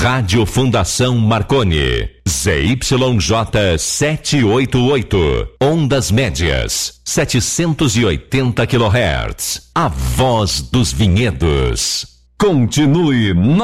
Rádio Fundação Marconi. ZYJ 788. Ondas médias. 780 kHz. A voz dos vinhedos. Continue na